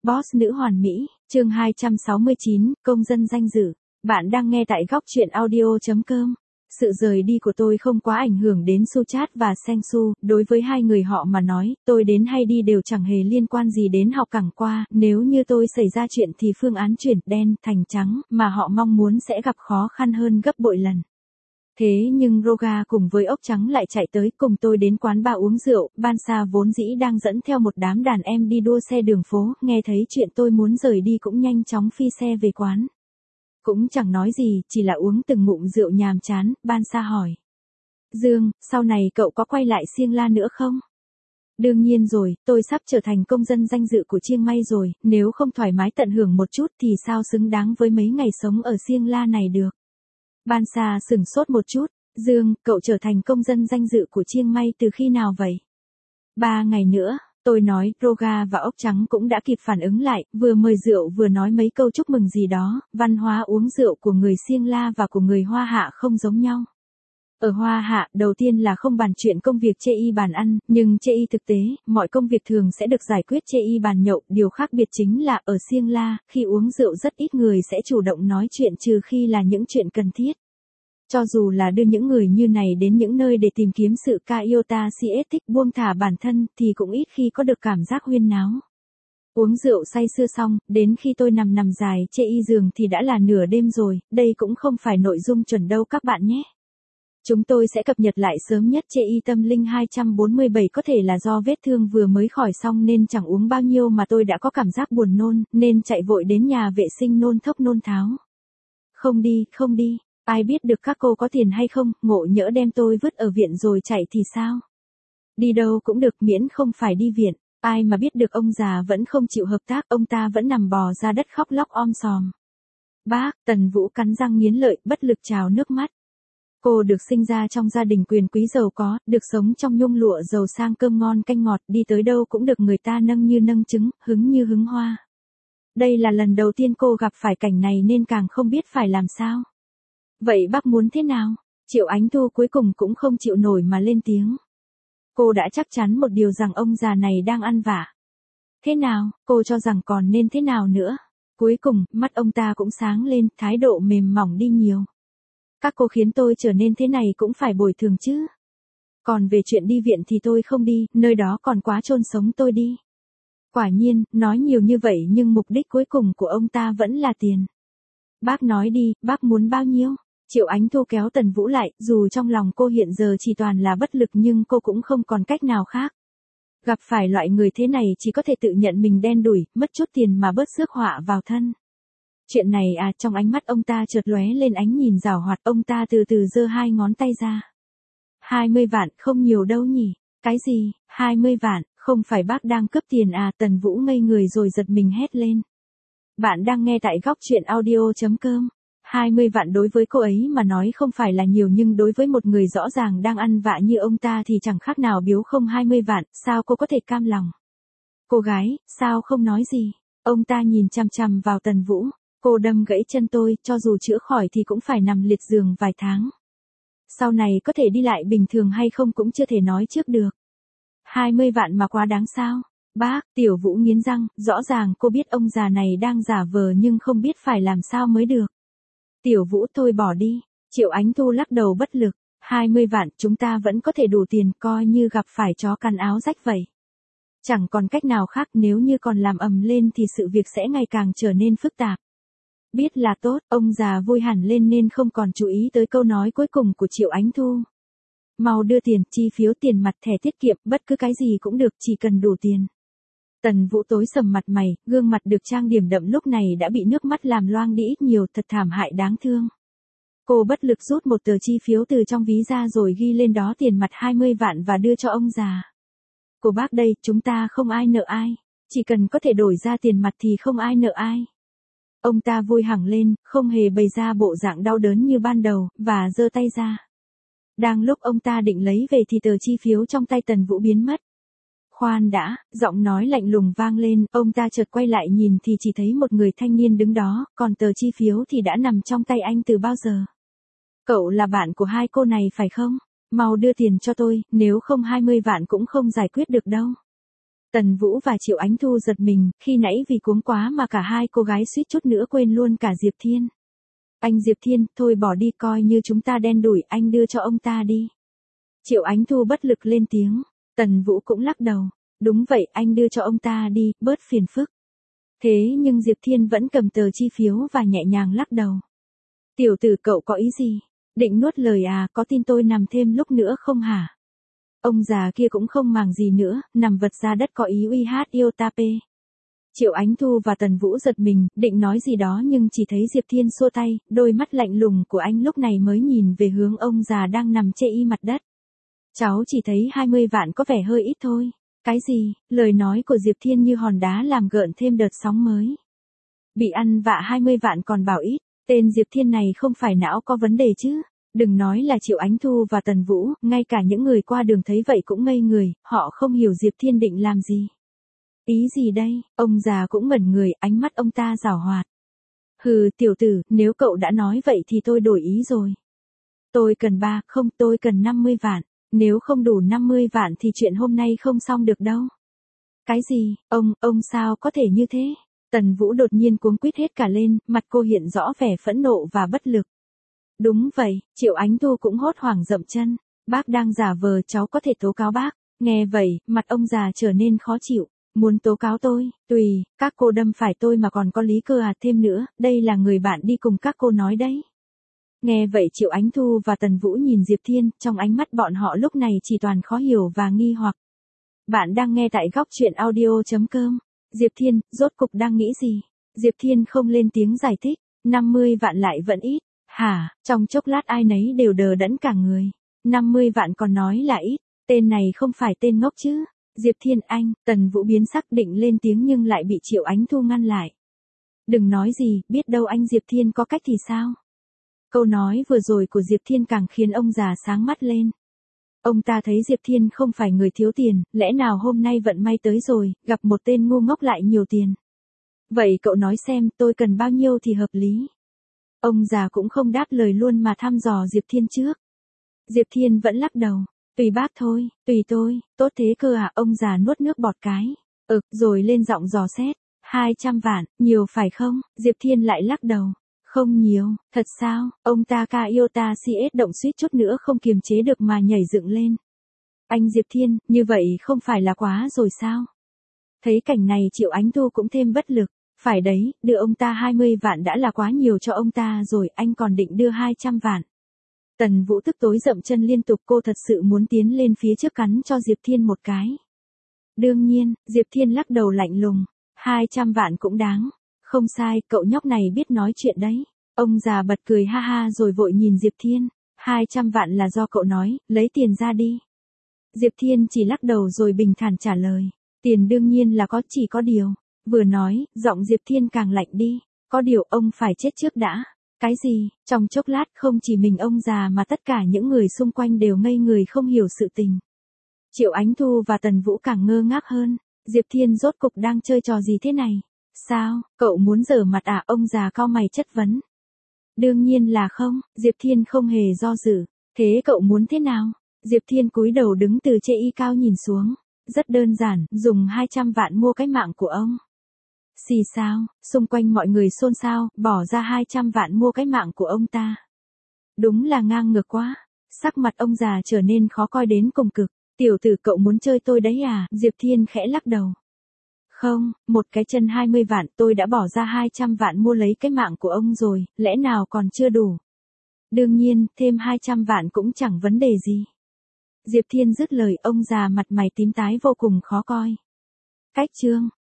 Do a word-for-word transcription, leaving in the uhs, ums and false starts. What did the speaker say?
Boss nữ hoàn mỹ, chương hai trăm sáu mươi chín, công dân danh dự. Bạn đang nghe tại góc truyện audio.com. Sự rời đi của tôi không quá ảnh hưởng đến Suchat và Sengsu, đối với hai người họ mà nói, tôi đến hay đi đều chẳng hề liên quan gì đến học cẳng qua, nếu như tôi xảy ra chuyện thì phương án chuyển đen thành trắng mà họ mong muốn sẽ gặp khó khăn hơn gấp bội lần. Thế nhưng Roga cùng với ốc trắng lại chạy tới cùng tôi đến quán bar uống rượu, Bansa vốn dĩ đang dẫn theo một đám đàn em đi đua xe đường phố, nghe thấy chuyện tôi muốn rời đi cũng nhanh chóng phi xe về quán. Cũng chẳng nói gì, chỉ là uống từng ngụm rượu nhàm chán, Bansa hỏi. Dương, sau này cậu có quay lại Siêng La nữa không? Đương nhiên rồi, tôi sắp trở thành công dân danh dự của Chiang Mai rồi, nếu không thoải mái tận hưởng một chút thì sao xứng đáng với mấy ngày sống ở Siêng La này được. Bansa sửng sốt một chút, Dương, cậu trở thành công dân danh dự của Chiang Mai từ khi nào vậy? Ba ngày nữa, tôi nói, Roga và ốc trắng cũng đã kịp phản ứng lại, vừa mời rượu vừa nói mấy câu chúc mừng gì đó, văn hóa uống rượu của người Siêng La và của người Hoa Hạ không giống nhau. Ở Hoa Hạ, đầu tiên là không bàn chuyện công việc chê y bàn ăn, nhưng chê y thực tế, mọi công việc thường sẽ được giải quyết chê y bàn nhậu, điều khác biệt chính là ở Siêng La, khi uống rượu rất ít người sẽ chủ động nói chuyện trừ khi là những chuyện cần thiết. Cho dù là đưa những người như này đến những nơi để tìm kiếm sự Kaiota siết thích buông thả bản thân thì cũng ít khi có được cảm giác huyên náo. Uống rượu say sưa xong, đến khi tôi nằm nằm dài chê y giường thì đã là nửa đêm rồi, đây cũng không phải nội dung chuẩn đâu các bạn nhé. Chúng tôi sẽ cập nhật lại sớm nhất chê y tâm linh hai trăm bốn mươi bảy có thể là do vết thương vừa mới khỏi xong nên chẳng uống bao nhiêu mà tôi đã có cảm giác buồn nôn, nên chạy vội đến nhà vệ sinh nôn thốc nôn tháo. Không đi, không đi, ai biết được các cô có tiền hay không, ngộ nhỡ đem tôi vứt ở viện rồi chạy thì sao? Đi đâu cũng được miễn không phải đi viện, ai mà biết được ông già vẫn không chịu hợp tác, ông ta vẫn nằm bò ra đất khóc lóc om sòm. Bác, Tần Vũ cắn răng nghiến lợi, bất lực trào nước mắt. Cô được sinh ra trong gia đình quyền quý giàu có, được sống trong nhung lụa giàu sang cơm ngon canh ngọt, đi tới đâu cũng được người ta nâng như nâng trứng, hứng như hứng hoa. Đây là lần đầu tiên cô gặp phải cảnh này nên càng không biết phải làm sao. Vậy bác muốn thế nào? Triệu Ánh Thu cuối cùng cũng không chịu nổi mà lên tiếng. Cô đã chắc chắn một điều rằng ông già này đang ăn vạ. Thế nào, cô cho rằng còn nên thế nào nữa? Cuối cùng, mắt ông ta cũng sáng lên, thái độ mềm mỏng đi nhiều. Các cô khiến tôi trở nên thế này cũng phải bồi thường chứ. Còn về chuyện đi viện thì tôi không đi, nơi đó còn quá chôn sống tôi đi. Quả nhiên, nói nhiều như vậy nhưng mục đích cuối cùng của ông ta vẫn là tiền. Bác nói đi, bác muốn bao nhiêu? Triệu Ánh Thu kéo Tần Vũ lại, dù trong lòng cô hiện giờ chỉ toàn là bất lực nhưng cô cũng không còn cách nào khác. Gặp phải loại người thế này chỉ có thể tự nhận mình đen đủi, mất chút tiền mà bớt rước họa vào thân. Chuyện này à, trong ánh mắt ông ta chợt lóe lên ánh nhìn giảo hoạt, ông ta từ từ giơ hai ngón tay ra. hai mươi vạn, không nhiều đâu nhỉ? Cái gì, hai mươi vạn, không phải bác đang cướp tiền à? Tần Vũ ngây người rồi giật mình hét lên. Bạn đang nghe tại góc truyện audio.com. hai mươi vạn đối với cô ấy mà nói không phải là nhiều nhưng đối với một người rõ ràng đang ăn vạ như ông ta thì chẳng khác nào biếu không hai mươi vạn, sao cô có thể cam lòng? Cô gái, sao không nói gì? Ông ta nhìn chằm chằm vào Tần Vũ. Cô đâm gãy chân tôi, cho dù chữa khỏi thì cũng phải nằm liệt giường vài tháng. Sau này có thể đi lại bình thường hay không cũng chưa thể nói trước được. hai mươi vạn mà quá đáng sao? Bác, Tiểu Vũ nghiến răng, rõ ràng cô biết ông già này đang giả vờ nhưng không biết phải làm sao mới được. Tiểu Vũ thôi bỏ đi. Triệu Ánh Thu lắc đầu bất lực. hai mươi vạn, chúng ta vẫn có thể đủ tiền, coi như gặp phải chó cắn áo rách vậy. Chẳng còn cách nào khác, nếu như còn làm ầm lên thì sự việc sẽ ngày càng trở nên phức tạp. Biết là tốt, ông già vui hẳn lên nên không còn chú ý tới câu nói cuối cùng của Triệu Ánh Thu. Mau đưa tiền, chi phiếu tiền mặt, thẻ tiết kiệm, bất cứ cái gì cũng được, chỉ cần đủ tiền. Tần Vũ tối sầm mặt mày, gương mặt được trang điểm đậm lúc này đã bị nước mắt làm loang đi ít nhiều, thật thảm hại đáng thương. Cô bất lực rút một tờ chi phiếu từ trong ví ra rồi ghi lên đó tiền mặt hai mươi vạn và đưa cho ông già. Cô bác đây, chúng ta không ai nợ ai, chỉ cần có thể đổi ra tiền mặt thì không ai nợ ai. Ông ta vui hẳn lên, không hề bày ra bộ dạng đau đớn như ban đầu, và giơ tay ra. Đang lúc ông ta định lấy về thì tờ chi phiếu trong tay Tần Vũ biến mất. Khoan đã, giọng nói lạnh lùng vang lên, ông ta chợt quay lại nhìn thì chỉ thấy một người thanh niên đứng đó, còn tờ chi phiếu thì đã nằm trong tay anh từ bao giờ. Cậu là bạn của hai cô này phải không? Mau đưa tiền cho tôi, nếu không hai mươi vạn cũng không giải quyết được đâu. Tần Vũ và Triệu Ánh Thu giật mình, khi nãy vì cuống quá mà cả hai cô gái suýt chút nữa quên luôn cả Diệp Thiên. Anh Diệp Thiên, thôi bỏ đi, coi như chúng ta đen đủi, anh đưa cho ông ta đi. Triệu Ánh Thu bất lực lên tiếng. Tần Vũ cũng lắc đầu. Đúng vậy, anh đưa cho ông ta đi, bớt phiền phức. Thế nhưng Diệp Thiên vẫn cầm tờ chi phiếu và nhẹ nhàng lắc đầu. Tiểu tử, cậu có ý gì? Định nuốt lời à, có tin tôi nằm thêm lúc nữa không hả? Ông già kia cũng không màng gì nữa, nằm vật ra đất có ý uy hát yêu ta pê. Triệu Ánh Thu và Tần Vũ giật mình, định nói gì đó nhưng chỉ thấy Diệp Thiên xua tay, đôi mắt lạnh lùng của anh lúc này mới nhìn về hướng ông già đang nằm chê y mặt đất. Cháu chỉ thấy hai mươi vạn có vẻ hơi ít thôi. Cái gì? Lời nói của Diệp Thiên như hòn đá làm gợn thêm đợt sóng mới. Bị ăn vạ hai mươi vạn còn bảo ít, tên Diệp Thiên này không phải não có vấn đề chứ? Đừng nói là Triệu Ánh Thu và Tần Vũ, ngay cả những người qua đường thấy vậy cũng ngây người, họ không hiểu Diệp Thiên định làm gì. Ý gì đây? Ông già cũng ngẩn người, ánh mắt ông ta giảo hoạt. Hừ, tiểu tử, nếu cậu đã nói vậy thì tôi đổi ý rồi. Tôi cần ba, không, tôi cần năm mươi vạn. Nếu không đủ năm mươi vạn thì chuyện hôm nay không xong được đâu. Cái gì? Ông, ông sao có thể như thế? Tần Vũ đột nhiên cuống quýt hết cả lên, mặt cô hiện rõ vẻ phẫn nộ và bất lực. Đúng vậy, Triệu Ánh Thu cũng hốt hoảng dậm chân. Bác đang giả vờ, cháu có thể tố cáo bác. Nghe vậy, mặt ông già trở nên khó chịu. Muốn tố cáo tôi, tùy, các cô đâm phải tôi mà còn có lý cơ à, thêm nữa, đây là người bạn đi cùng các cô nói đấy. Nghe vậy Triệu Ánh Thu và Tần Vũ nhìn Diệp Thiên, trong ánh mắt bọn họ lúc này chỉ toàn khó hiểu và nghi hoặc. Bạn đang nghe tại góc truyện audio chấm com. Diệp Thiên, rốt cục đang nghĩ gì? Diệp Thiên không lên tiếng giải thích, năm mươi vạn lại vẫn ít. Hả? Trong chốc lát ai nấy đều đờ đẫn cả người. năm mươi vạn còn nói là ít, tên này không phải tên ngốc chứ? Diệp Thiên anh, Tần Vũ biến sắc định lên tiếng nhưng lại bị Triệu Ánh Thu ngăn lại. Đừng nói gì, biết đâu anh Diệp Thiên có cách thì sao? Câu nói vừa rồi của Diệp Thiên càng khiến ông già sáng mắt lên. Ông ta thấy Diệp Thiên không phải người thiếu tiền, lẽ nào hôm nay vận may tới rồi, gặp một tên ngu ngốc lại nhiều tiền. Vậy cậu nói xem tôi cần bao nhiêu thì hợp lý. Ông già cũng không đáp lời luôn mà thăm dò Diệp Thiên trước. Diệp Thiên vẫn lắc đầu. Tùy bác thôi, tùy tôi, tốt thế cơ à, ông già nuốt nước bọt cái. Ừ, rồi lên giọng dò xét. hai trăm vạn, nhiều phải không? Diệp Thiên lại lắc đầu. Không nhiều, thật sao? Ông ta ca yêu ta si ết động suýt chút nữa không kiềm chế được mà nhảy dựng lên. Anh Diệp Thiên, như vậy không phải là quá rồi sao? Thấy cảnh này Triệu Ánh Thu cũng thêm bất lực. Phải đấy, đưa ông ta hai mươi vạn đã là quá nhiều cho ông ta rồi, anh còn định đưa hai trăm vạn. Tần Vũ tức tối dậm chân liên tục, cô thật sự muốn tiến lên phía trước cắn cho Diệp Thiên một cái. Đương nhiên, Diệp Thiên lắc đầu lạnh lùng. hai trăm vạn cũng đáng. Không sai, cậu nhóc này biết nói chuyện đấy. Ông già bật cười ha ha rồi vội nhìn Diệp Thiên. hai trăm vạn là do cậu nói, lấy tiền ra đi. Diệp Thiên chỉ lắc đầu rồi bình thản trả lời. Tiền đương nhiên là có, chỉ có điều. Vừa nói, giọng Diệp Thiên càng lạnh đi. Có điều ông phải chết trước đã. Cái gì? Trong chốc lát không chỉ mình ông già mà tất cả những người xung quanh đều ngây người không hiểu sự tình. Triệu Ánh Thu và Tần Vũ càng ngơ ngác hơn. Diệp Thiên rốt cục đang chơi trò gì thế này? Sao, cậu muốn giở mặt à? Ông già cau mày chất vấn. Đương nhiên là không, Diệp Thiên không hề do dự. Thế cậu muốn thế nào? Diệp Thiên cúi đầu đứng từ trên y cao nhìn xuống. Rất đơn giản, dùng hai trăm vạn mua cái mạng của ông. Xì sao, xung quanh mọi người xôn xao, bỏ ra hai trăm vạn mua cái mạng của ông ta. Đúng là ngang ngược quá. Sắc mặt ông già trở nên khó coi đến cùng cực. Tiểu tử, cậu muốn chơi tôi đấy à? Diệp Thiên khẽ lắc đầu. Không, một cái chân hai mươi vạn, tôi đã bỏ ra hai trăm vạn mua lấy cái mạng của ông rồi, lẽ nào còn chưa đủ? Đương nhiên, thêm hai trăm vạn cũng chẳng vấn đề gì. Diệp Thiên dứt lời, ông già mặt mày tím tái vô cùng khó coi. Cách chương